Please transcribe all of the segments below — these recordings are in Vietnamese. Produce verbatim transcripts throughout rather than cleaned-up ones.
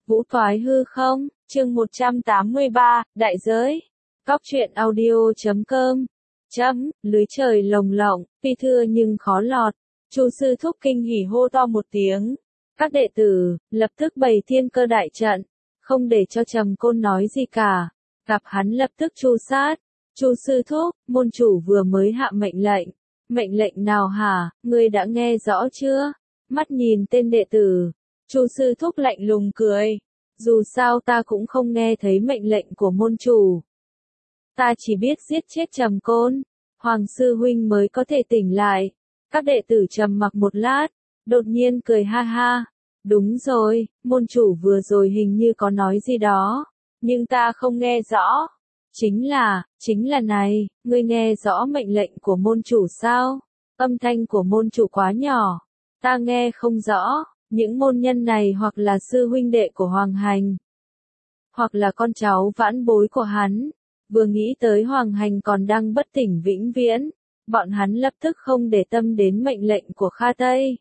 Vũ Thoái Hư Không, chương một trăm tám mươi ba, Đại Giới. Góc truyện audio chấm com. Chấm, lưới trời lồng lộng, phi thưa nhưng khó lọt. Chu sư thúc kinh hỉ hô to một tiếng. Các đệ tử, lập tức bày thiên cơ đại trận. Không để cho Trầm Côn nói gì cả. Gặp hắn lập tức tru sát. Chu sư thúc, môn chủ vừa mới hạ mệnh lệnh. Mệnh lệnh nào hả, ngươi đã nghe rõ chưa? Mắt nhìn tên đệ tử. Chu sư thúc lạnh lùng cười. Dù sao ta cũng không nghe thấy mệnh lệnh của môn chủ. Ta chỉ biết giết chết Trầm Côn. Hoàng sư huynh mới có thể tỉnh lại. Các đệ tử trầm mặc một lát. Đột nhiên cười ha ha. Đúng rồi, môn chủ vừa rồi hình như có nói gì đó. Nhưng ta không nghe rõ. Chính là, chính là này, ngươi nghe rõ mệnh lệnh của môn chủ sao? Âm thanh của môn chủ quá nhỏ. Ta nghe không rõ. Những môn nhân này hoặc là sư huynh đệ của Hoàng Hành, hoặc là con cháu vãn bối của hắn. Vừa nghĩ tới Hoàng Hành còn đang bất tỉnh vĩnh viễn, bọn hắn lập tức không để tâm đến mệnh lệnh của Kha Tây.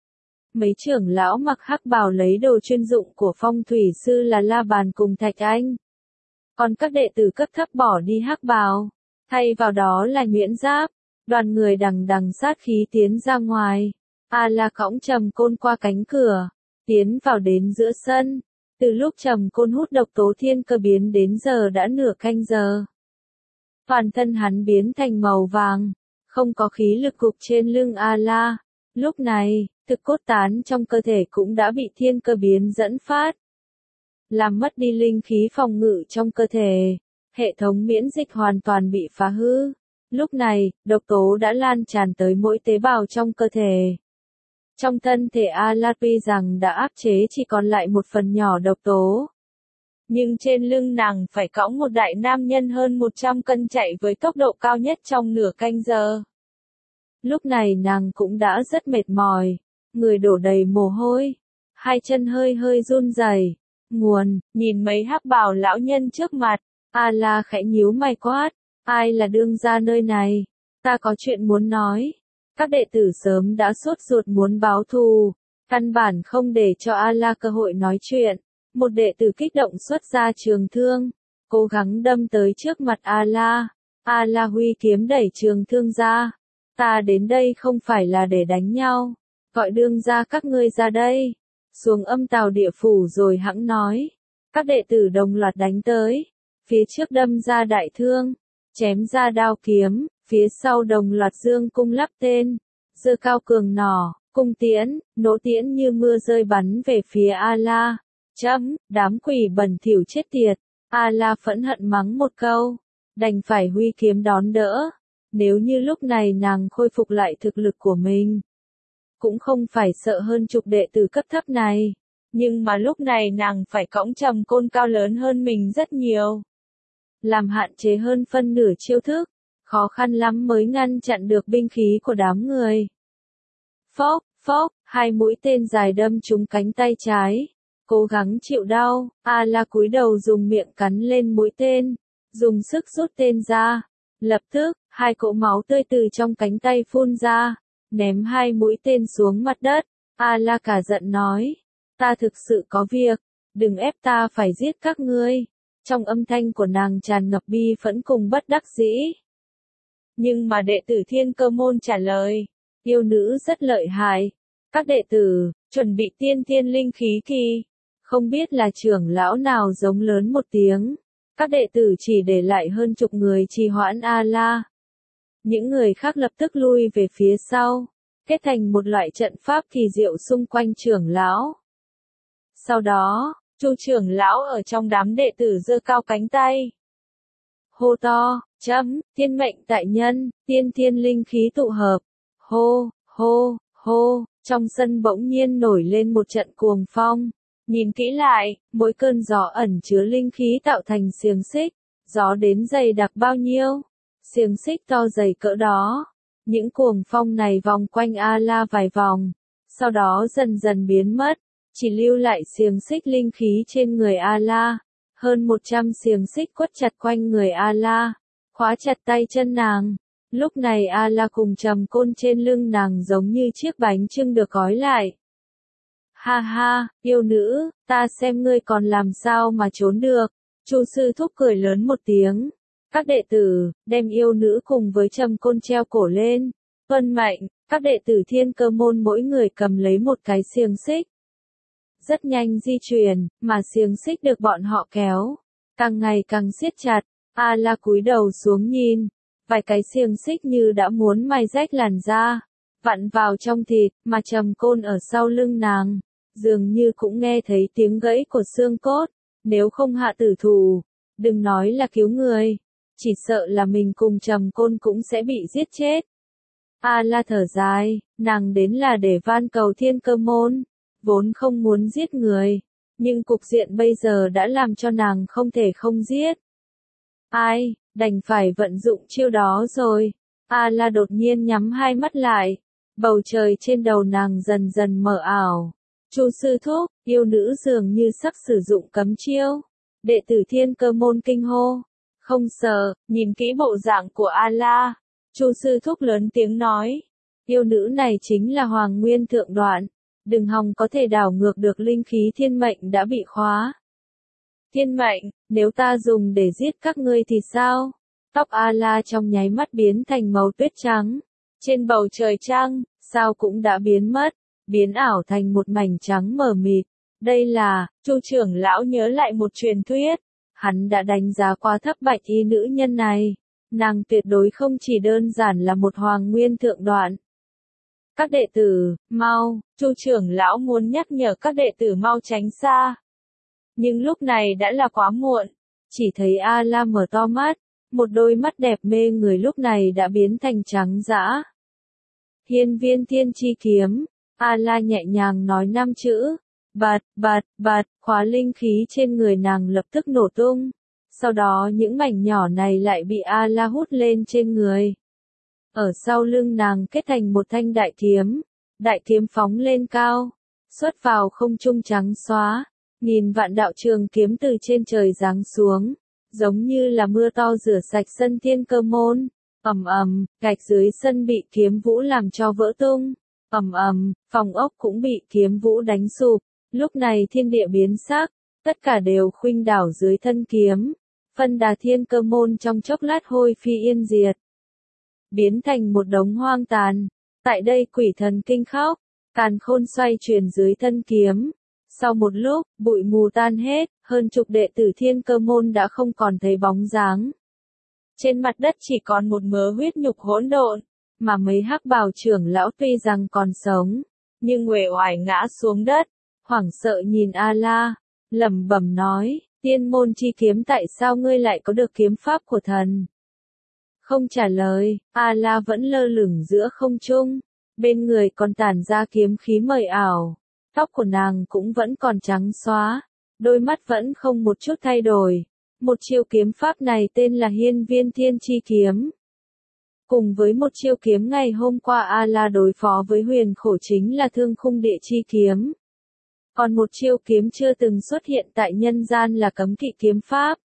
Mấy trưởng lão mặc hắc bào lấy đồ chuyên dụng của phong thủy sư là La Bàn cùng Thạch Anh. Còn các đệ tử cấp thấp bỏ đi hắc bào, thay vào đó là nhuyễn giáp. Đoàn người đằng đằng sát khí tiến ra ngoài. A La cõng Trầm Côn qua cánh cửa, tiến vào đến giữa sân. Từ lúc Trầm Côn hút độc tố thiên cơ biến đến giờ đã nửa canh giờ. Toàn thân hắn biến thành màu vàng, không có khí lực cục trên lưng A La. Lúc này, thực cốt tán trong cơ thể cũng đã bị thiên cơ biến dẫn phát, làm mất đi linh khí phòng ngự trong cơ thể. Hệ thống miễn dịch hoàn toàn bị phá hư. Lúc này, độc tố đã lan tràn tới mỗi tế bào trong cơ thể. Trong thân thể A La tuy rằng đã áp chế chỉ còn lại một phần nhỏ độc tố. Nhưng trên lưng nàng phải cõng một đại nam nhân hơn một trăm cân chạy với tốc độ cao nhất trong nửa canh giờ. Lúc này nàng cũng đã rất mệt mỏi, người đổ đầy mồ hôi, hai chân hơi hơi run rẩy. Nguồn, nhìn mấy hắc bào lão nhân trước mặt, A La khẽ nhíu mày quát, ai là đương gia nơi này? Ta có chuyện muốn nói. Các đệ tử sớm đã sốt ruột muốn báo thù, căn bản không để cho A La cơ hội nói chuyện. Một đệ tử kích động xuất ra trường thương, cố gắng đâm tới trước mặt A La. A La huy kiếm đẩy trường thương ra. Ta đến đây không phải là để đánh nhau, gọi đương gia các ngươi ra đây. Xuống âm tào địa phủ rồi hẵng nói. Các đệ tử đồng loạt đánh tới, phía trước đâm ra đại thương, chém ra đao kiếm. Phía sau đồng loạt dương cung lắp tên, giơ cao cường nỏ, cung tiễn, nỗ tiễn như mưa rơi bắn về phía A La. Chấm, đám quỷ bẩn thỉu chết tiệt. A La phẫn hận mắng một câu, đành phải huy kiếm đón đỡ. Nếu như lúc này nàng khôi phục lại thực lực của mình, cũng không phải sợ hơn chục đệ tử cấp thấp này. Nhưng mà lúc này nàng phải cõng Trầm Côn cao lớn hơn mình rất nhiều, làm hạn chế hơn phân nửa chiêu thức. Khó khăn lắm mới ngăn chặn được binh khí của đám người. Phốc, phốc, hai mũi tên dài đâm trúng cánh tay trái. Cố gắng chịu đau, A La cúi đầu dùng miệng cắn lên mũi tên, dùng sức rút tên ra. Lập tức, hai cỗ máu tươi từ trong cánh tay phun ra, ném hai mũi tên xuống mặt đất. A La cả giận nói, ta thực sự có việc, đừng ép ta phải giết các ngươi. Trong âm thanh của nàng tràn ngập bi phẫn cùng bất đắc dĩ. Nhưng mà đệ tử Thiên Cơ môn trả lời, yêu nữ rất lợi hại. Các đệ tử, chuẩn bị tiên thiên linh khí kỳ. Không biết là trưởng lão nào giống lớn một tiếng. Các đệ tử chỉ để lại hơn chục người trì hoãn A La. Những người khác lập tức lui về phía sau, kết thành một loại trận pháp kỳ diệu xung quanh trưởng lão. Sau đó, Chu trưởng lão ở trong đám đệ tử giơ cao cánh tay, hô to, chấm, thiên mệnh tại nhân, tiên thiên linh khí tụ hợp. Hô, hô, hô, trong sân bỗng nhiên nổi lên một trận cuồng phong. Nhìn kỹ lại, mỗi cơn gió ẩn chứa linh khí tạo thành xiềng xích. Gió đến dày đặc bao nhiêu? Xiềng xích to dày cỡ đó. Những cuồng phong này vòng quanh A La vài vòng, sau đó dần dần biến mất, chỉ lưu lại xiềng xích linh khí trên người A La. Hơn một trăm xiềng xích quất chặt quanh người A La, khóa chặt tay chân nàng. Lúc này A La cùng Trầm Côn trên lưng nàng giống như chiếc bánh chưng được gói lại. Ha ha, yêu nữ, ta xem ngươi còn làm sao mà trốn được. Chu sư thúc cười lớn một tiếng. Các đệ tử, đem yêu nữ cùng với trầm côn treo cổ lên. Tuân mệnh, các đệ tử Thiên Cơ môn mỗi người cầm lấy một cái xiềng xích. Rất nhanh di chuyển, mà xiềng xích được bọn họ kéo. Càng ngày càng siết chặt, A-la cúi đầu xuống nhìn. Vài cái xiềng xích như đã muốn mài rách làn da. Vặn vào trong thịt, mà trầm côn ở sau lưng nàng. Dường như cũng nghe thấy tiếng gãy của xương cốt. Nếu không hạ tử thủ, đừng nói là cứu người. Chỉ sợ là mình cùng trầm côn cũng sẽ bị giết chết. A-la thở dài, nàng đến là để van cầu Thiên Cơ môn, vốn không muốn giết người, nhưng cục diện bây giờ đã làm cho nàng không thể không giết. Ai, đành phải vận dụng chiêu đó rồi. A-la đột nhiên nhắm hai mắt lại, bầu trời trên đầu nàng dần dần mờ ảo. Chu sư thúc, yêu nữ dường như sắp sử dụng cấm chiêu. Đệ tử Thiên Cơ môn kinh hô. Không sợ, nhìn kỹ bộ dạng của A-la. Chu sư thúc lớn tiếng nói. Yêu nữ này chính là Hoàng Nguyên Thượng Đoạn. Đừng hòng có thể đảo ngược được linh khí thiên mệnh đã bị khóa. Thiên mệnh, nếu ta dùng để giết các ngươi thì sao? Tóc A-la trong nháy mắt biến thành màu tuyết trắng. Trên bầu trời trăng, sao cũng đã biến mất, biến ảo thành một mảnh trắng mờ mịt. Đây là, Chu trưởng lão nhớ lại một truyền thuyết. Hắn đã đánh giá quá thấp bạch y nữ nhân này. Nàng tuyệt đối không chỉ đơn giản là một Hoàng Nguyên Thượng Đoạn. Các đệ tử, mau, Chu trưởng lão muốn nhắc nhở các đệ tử mau tránh xa. Nhưng lúc này đã là quá muộn. Chỉ thấy A-la mở to mắt, một đôi mắt đẹp mê người lúc này đã biến thành trắng dã. Hiên viên thiên chi kiếm, A-la nhẹ nhàng nói năm chữ. Bạt, bạt, bạt, khóa linh khí trên người nàng lập tức nổ tung. Sau đó những mảnh nhỏ này lại bị A-la hút lên trên người. Ở sau lưng nàng kết thành một thanh đại kiếm. Đại kiếm phóng lên cao, xuất vào không trung trắng xóa. Nghìn vạn đạo trường kiếm từ trên trời giáng xuống, giống như là mưa to rửa sạch sân Thiên Cơ môn. Ầm ầm, gạch dưới sân bị kiếm vũ làm cho vỡ tung. Ầm ầm, phòng ốc cũng bị kiếm vũ đánh sụp. Lúc này thiên địa biến sắc, tất cả đều khuynh đảo dưới thân kiếm. Phân đà Thiên Cơ môn trong chốc lát hôi phi yên diệt, biến thành một đống hoang tàn. Tại đây quỷ thần kinh khóc, càn khôn xoay chuyển dưới thân kiếm. Sau một lúc, bụi mù tan hết, hơn chục đệ tử Thiên Cơ môn đã không còn thấy bóng dáng. Trên mặt đất chỉ còn một mớ huyết nhục hỗn độn, mà mấy hắc bào trưởng lão tuy rằng còn sống, nhưng uể oải ngã xuống đất, hoảng sợ nhìn A-la, lẩm bẩm nói, tiên môn chi kiếm tại sao ngươi lại có được kiếm pháp của thần? Không trả lời, A-la vẫn lơ lửng giữa không trung, bên người còn tản ra kiếm khí mờ ảo. Tóc của nàng cũng vẫn còn trắng xóa, đôi mắt vẫn không một chút thay đổi. Một chiêu kiếm pháp này tên là Hiên viên thiên chi kiếm. Cùng với một chiêu kiếm ngày hôm qua A-la đối phó với huyền khổ chính là thương khung địa chi kiếm. Còn một chiêu kiếm chưa từng xuất hiện tại nhân gian là cấm kỵ kiếm pháp.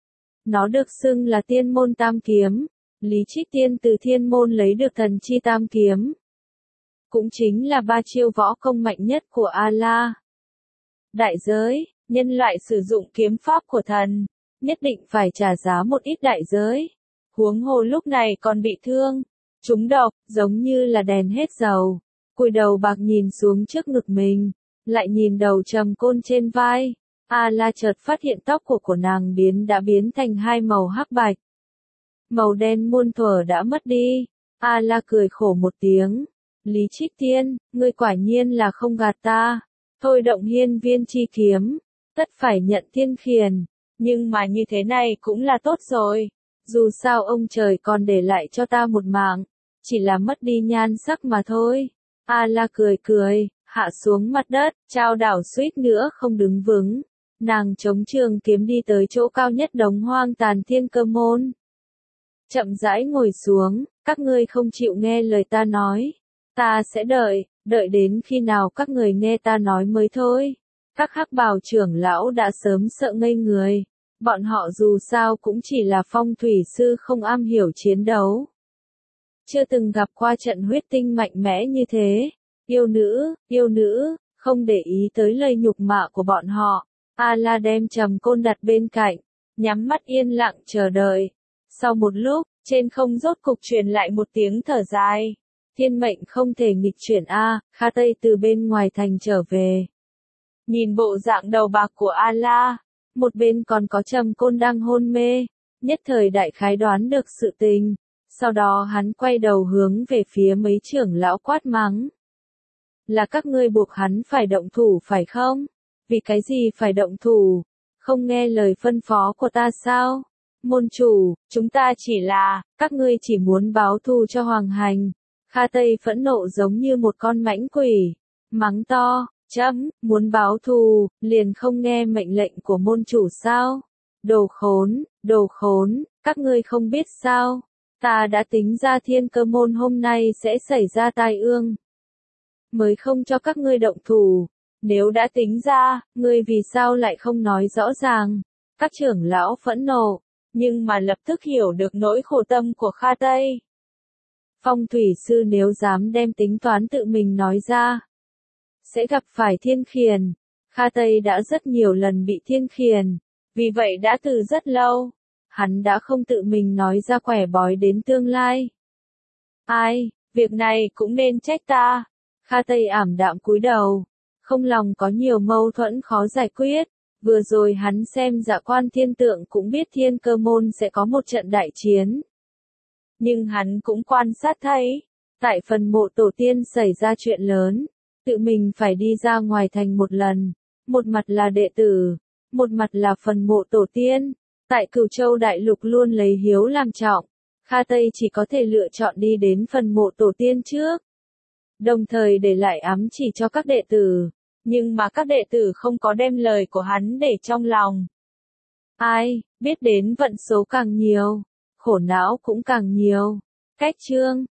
Nó được xưng là tiên môn tam kiếm. Lý Trích Tiên từ thiên môn lấy được thần chi tam kiếm. Cũng chính là ba chiêu võ công mạnh nhất của A-la. Đại giới, nhân loại sử dụng kiếm pháp của thần, nhất định phải trả giá một ít đại giới. Huống hồ lúc này còn bị thương, trúng độc, giống như là đèn hết dầu. Cúi đầu bạc nhìn xuống trước ngực mình, lại nhìn đầu trầm côn trên vai. A-la chợt phát hiện tóc của của nàng biến đã biến thành hai màu hắc bạch. Màu đen muôn thuở đã mất đi. A-la cười khổ một tiếng. Lý Trích Tiên, ngươi quả nhiên là không gạt ta. Thôi động hiên viên chi kiếm, tất phải nhận thiên khiển. Nhưng mà như thế này cũng là tốt rồi. Dù sao ông trời còn để lại cho ta một mạng, chỉ là mất đi nhan sắc mà thôi. A-la cười cười, hạ xuống mặt đất, trao đảo suýt nữa không đứng vững. Nàng chống trường kiếm đi tới chỗ cao nhất đống hoang tàn Thiên Cơ môn. Chậm rãi ngồi xuống, các ngươi không chịu nghe lời ta nói. Ta sẽ đợi, đợi đến khi nào các người nghe ta nói mới thôi. Các hắc bào trưởng lão đã sớm sợ ngây người. Bọn họ dù sao cũng chỉ là phong thủy sư không am hiểu chiến đấu. Chưa từng gặp qua trận huyết tinh mạnh mẽ như thế. Yêu nữ, yêu nữ, Không để ý tới lời nhục mạ của bọn họ, A-la đem trầm côn đặt bên cạnh, nhắm mắt yên lặng chờ đợi. Sau một lúc, trên không rốt cục truyền lại một tiếng thở dài. Thiên mệnh không thể nghịch chuyển a, Kha Tây từ bên ngoài thành trở về. Nhìn bộ dạng đầu bạc của A-la, một bên còn có trầm côn đang hôn mê, nhất thời đại khái đoán được sự tình. Sau đó hắn quay đầu hướng về phía mấy trưởng lão quát mắng. Là các ngươi buộc hắn phải động thủ phải không? Vì cái gì phải động thủ? Không nghe lời phân phó của ta sao? Môn chủ, chúng ta chỉ là, các ngươi chỉ muốn báo thù cho Hoàng Hành. Kha Tây phẫn nộ giống như một con mãnh quỷ. Mắng to, chấm, muốn báo thù, liền không nghe mệnh lệnh của môn chủ sao? Đồ khốn, đồ khốn, các ngươi không biết sao? Ta đã tính ra Thiên Cơ môn hôm nay sẽ xảy ra tai ương. Mới không cho các ngươi động thủ. Nếu đã tính ra, ngươi vì sao lại không nói rõ ràng? Các trưởng lão phẫn nộ, nhưng mà lập tức hiểu được nỗi khổ tâm của Kha Tây. Phong thủy sư nếu dám đem tính toán tự mình nói ra, sẽ gặp phải thiên khiển. Kha Tây đã rất nhiều lần bị thiên khiển, vì vậy đã từ rất lâu, hắn đã không tự mình nói ra quẻ bói đến tương lai. Ai, việc này cũng nên trách ta. Kha Tây ảm đạm cúi đầu, không lòng có nhiều mâu thuẫn khó giải quyết. Vừa rồi hắn xem Dạ Quan Thiên Tượng cũng biết Thiên Cơ môn sẽ có một trận đại chiến. Nhưng hắn cũng quan sát thấy, tại phần mộ tổ tiên xảy ra chuyện lớn, tự mình phải đi ra ngoài thành một lần, một mặt là đệ tử, một mặt là phần mộ tổ tiên. Tại Cửu Châu Đại Lục luôn lấy hiếu làm trọng, Kha Tây chỉ có thể lựa chọn đi đến phần mộ tổ tiên trước, đồng thời để lại ám chỉ cho các đệ tử. Nhưng mà các đệ tử không có đem lời của hắn để trong lòng. Ai, biết đến vận số càng nhiều, khổ não cũng càng nhiều. Cách chương